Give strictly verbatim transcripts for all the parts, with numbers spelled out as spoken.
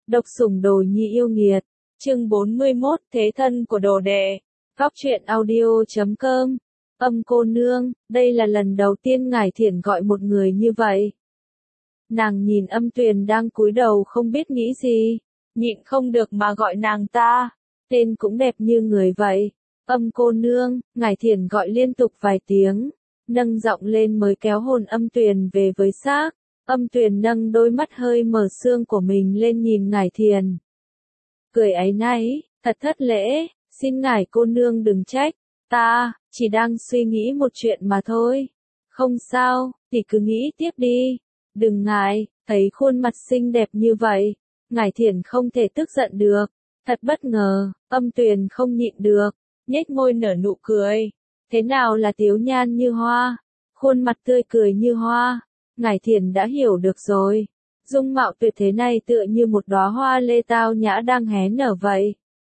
Độc sủng đồ nhi yêu nghiệt. Chương bốn mươi mốt, Thế thân của đồ đệ. Góc truyện audio chấm com. Âm cô nương, đây là lần đầu tiên ngài Thiển gọi một người như vậy. Nàng nhìn Âm Tuyền đang cúi đầu không biết nghĩ gì, nhịn không được mà gọi nàng ta, tên cũng đẹp như người vậy. Âm cô nương, ngài Thiển gọi liên tục vài tiếng, nâng giọng lên mới kéo hồn Âm Tuyền về với xác. Âm Tuyền nâng đôi mắt hơi mở sương của mình lên nhìn ngài Thiền. Cười áy náy, thật thất lễ, xin ngài cô nương đừng trách, ta, chỉ đang suy nghĩ một chuyện mà thôi. Không sao, thì cứ nghĩ tiếp đi, đừng ngại, thấy khuôn mặt xinh đẹp như vậy, ngài Thiền không thể tức giận được. Thật bất ngờ, Âm Tuyền không nhịn được, nhếch môi nở nụ cười. Thế nào là tiếu nhan như hoa, khuôn mặt tươi cười như hoa. Ngài Thiền đã hiểu được rồi, dung mạo tuyệt thế này tựa như một đóa hoa lê tao nhã đang hé nở vậy.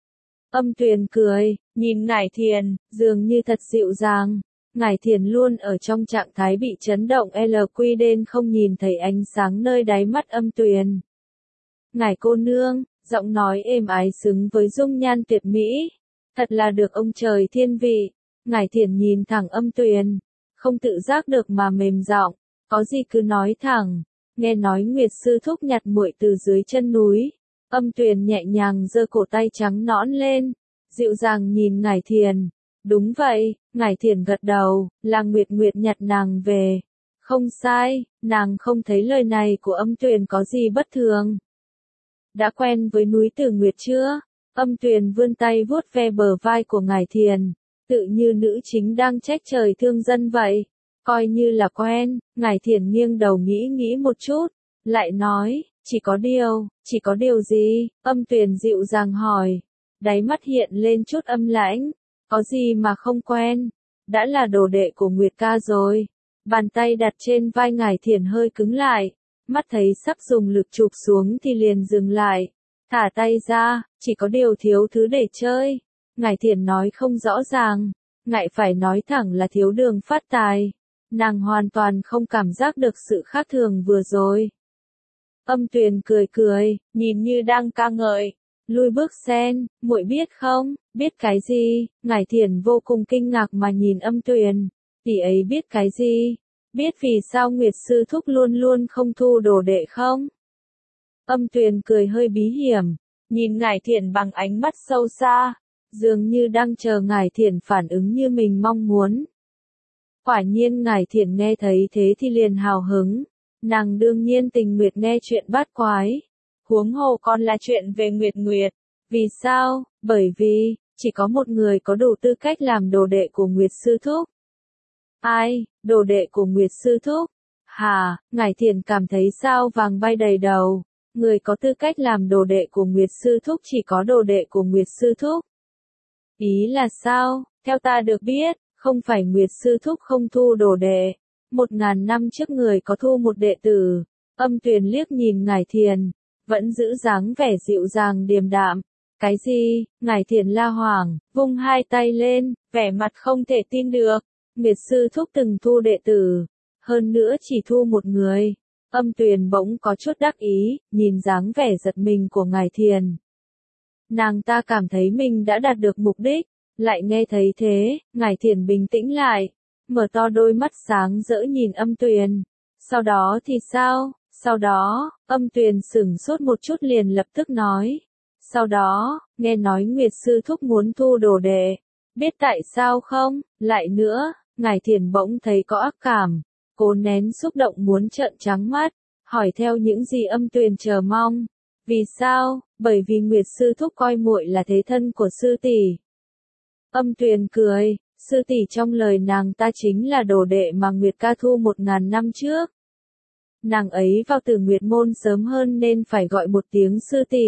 Âm Tuyền cười, nhìn ngài Thiền, dường như thật dịu dàng. Ngài Thiền luôn ở trong trạng thái bị chấn động L Q đến không nhìn thấy ánh sáng nơi đáy mắt Âm Tuyền. Ngài cô nương, giọng nói êm ái xứng với dung nhan tuyệt mỹ, thật là được ông trời thiên vị. Ngài Thiền nhìn thẳng Âm Tuyền, không tự giác được mà mềm giọng. Có gì cứ nói thẳng, nghe nói Nguyệt sư thúc nhặt muội từ dưới chân núi. Âm Tuyền nhẹ nhàng giơ cổ tay trắng nõn lên, dịu dàng nhìn ngài Thiền. Đúng vậy, ngài Thiền gật đầu, là Nguyệt Nguyệt nhặt nàng về. Không sai, nàng không thấy lời này của Âm Tuyền có gì bất thường. Đã quen với núi Tử Nguyệt chưa? Âm Tuyền vươn tay vuốt ve bờ vai của ngài Thiền, tự như nữ chính đang trách trời thương dân vậy. Coi như là quen, ngài Thiền nghiêng đầu nghĩ nghĩ một chút, lại nói, chỉ có điều, chỉ có điều gì? Âm Tuyền dịu dàng hỏi, đáy mắt hiện lên chút âm lãnh, có gì mà không quen, đã là đồ đệ của Nguyệt ca rồi. Bàn tay đặt trên vai ngài Thiền hơi cứng lại, mắt thấy sắp dùng lực chụp xuống thì liền dừng lại, thả tay ra, chỉ có điều thiếu thứ để chơi. Ngài Thiền nói không rõ ràng, ngại phải nói thẳng là thiếu đường phát tài. Nàng hoàn toàn không cảm giác được sự khác thường vừa rồi. Âm Tuyền cười cười, nhìn như đang ca ngợi. Lui bước sen, muội biết không, biết cái gì? Ngài Thiền vô cùng kinh ngạc mà nhìn Âm Tuyền. Tỷ ấy biết cái gì? Biết vì sao Nguyệt sư thúc luôn luôn không thu đồ đệ không? Âm Tuyền cười hơi bí hiểm, nhìn ngài Thiền bằng ánh mắt sâu xa, dường như đang chờ ngài Thiền phản ứng như mình mong muốn. Quả nhiên ngài Thiền nghe thấy thế thì liền hào hứng, nàng đương nhiên tình nguyện nghe chuyện bát quái, huống hồ còn là chuyện về Nguyệt Nguyệt. Vì sao? Bởi vì, chỉ có một người có đủ tư cách làm đồ đệ của Nguyệt sư thúc. Ai? Đồ đệ của Nguyệt sư thúc? Hà, ngài Thiền cảm thấy sao vàng bay đầy đầu, người có tư cách làm đồ đệ của Nguyệt sư thúc chỉ có đồ đệ của Nguyệt sư thúc. Ý là sao? Theo ta được biết, không phải Nguyệt sư thúc không thu đồ đệ, một ngàn năm trước người có thu một đệ tử. Âm Tuyền liếc nhìn ngài Thiền, vẫn giữ dáng vẻ dịu dàng điềm đạm. Cái gì? Ngài Thiền la hoảng, vung hai tay lên, vẻ mặt không thể tin được. Nguyệt sư thúc từng thu đệ tử, hơn nữa chỉ thu một người. Âm Tuyền bỗng có chút đắc ý, nhìn dáng vẻ giật mình của ngài Thiền. Nàng ta cảm thấy mình đã đạt được mục đích. Lại nghe thấy thế, ngài Thiền bình tĩnh lại, mở to đôi mắt sáng rỡ nhìn Âm Tuyền. Sau đó thì sao? Sau đó, Âm Tuyền sửng sốt một chút liền lập tức nói. Sau đó, nghe nói Nguyệt sư thúc muốn thu đồ đệ. Biết tại sao không? Lại nữa, ngài Thiền bỗng thấy có ác cảm, cố nén xúc động muốn trợn trắng mắt, hỏi theo những gì Âm Tuyền chờ mong. Vì sao? Bởi vì Nguyệt sư thúc coi muội là thế thân của sư tỷ. Âm Tuyền cười, sư tỷ trong lời nàng ta chính là đồ đệ mà Nguyệt ca thu một ngàn năm trước. Nàng ấy vào Tử Nguyệt môn sớm hơn nên phải gọi một tiếng sư tỷ.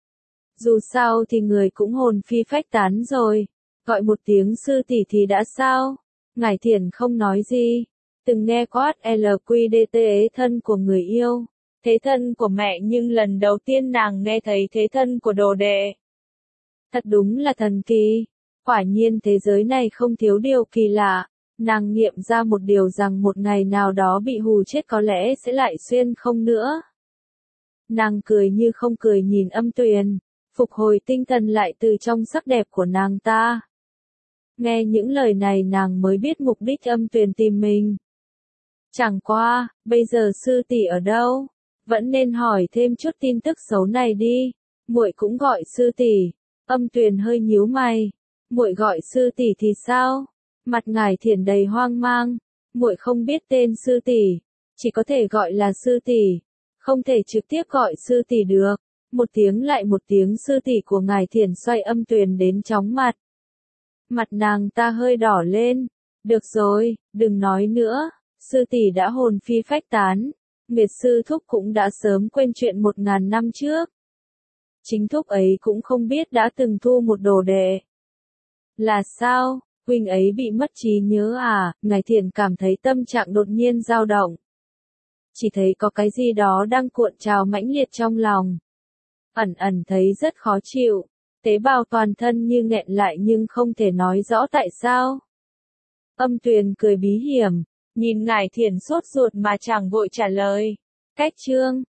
Dù sao thì người cũng hồn phi phách tán rồi, gọi một tiếng sư tỷ thì đã sao? Ngài Thiền không nói gì, từng nghe quát L Q D T thế thân của người yêu, thế thân của mẹ nhưng lần đầu tiên nàng nghe thấy thế thân của đồ đệ. Thật đúng là thần kỳ. Quả nhiên thế giới này không thiếu điều kỳ lạ, nàng nghiệm ra một điều rằng một ngày nào đó bị hù chết có lẽ sẽ lại xuyên không nữa. Nàng cười như không cười nhìn Âm Tuyền, phục hồi tinh thần lại từ trong sắc đẹp của nàng ta. Nghe những lời này nàng mới biết mục đích Âm Tuyền tìm mình. Chẳng qua, bây giờ sư tỷ ở đâu? Vẫn nên hỏi thêm chút tin tức xấu này đi. Muội cũng gọi sư tỷ. Âm Tuyền hơi nhíu mày. Muội gọi sư tỷ thì sao? Mặt Ngải Thiển đầy hoang mang. Muội không biết tên sư tỷ, chỉ có thể gọi là sư tỷ, không thể trực tiếp gọi sư tỷ được. Một tiếng lại một tiếng sư tỷ của Ngải Thiển xoay Âm Tuyền đến chóng mặt. Mặt nàng ta hơi đỏ lên. Được rồi, đừng nói nữa. Sư tỷ đã hồn phi phách tán. Nguyệt sư thúc cũng đã sớm quên chuyện một ngàn năm trước. Chính thúc ấy cũng không biết đã từng thu một đồ đệ. Là sao? Huynh ấy bị mất trí nhớ à? Ngải Thiển cảm thấy tâm trạng đột nhiên dao động. Chỉ thấy có cái gì đó đang cuộn trào mãnh liệt trong lòng. Ẩn ẩn thấy rất khó chịu. Tế bào toàn thân như nghẹn lại nhưng không thể nói rõ tại sao. Âm Tuyền cười bí hiểm, nhìn Ngải Thiển sốt ruột mà chẳng vội trả lời. Cách chương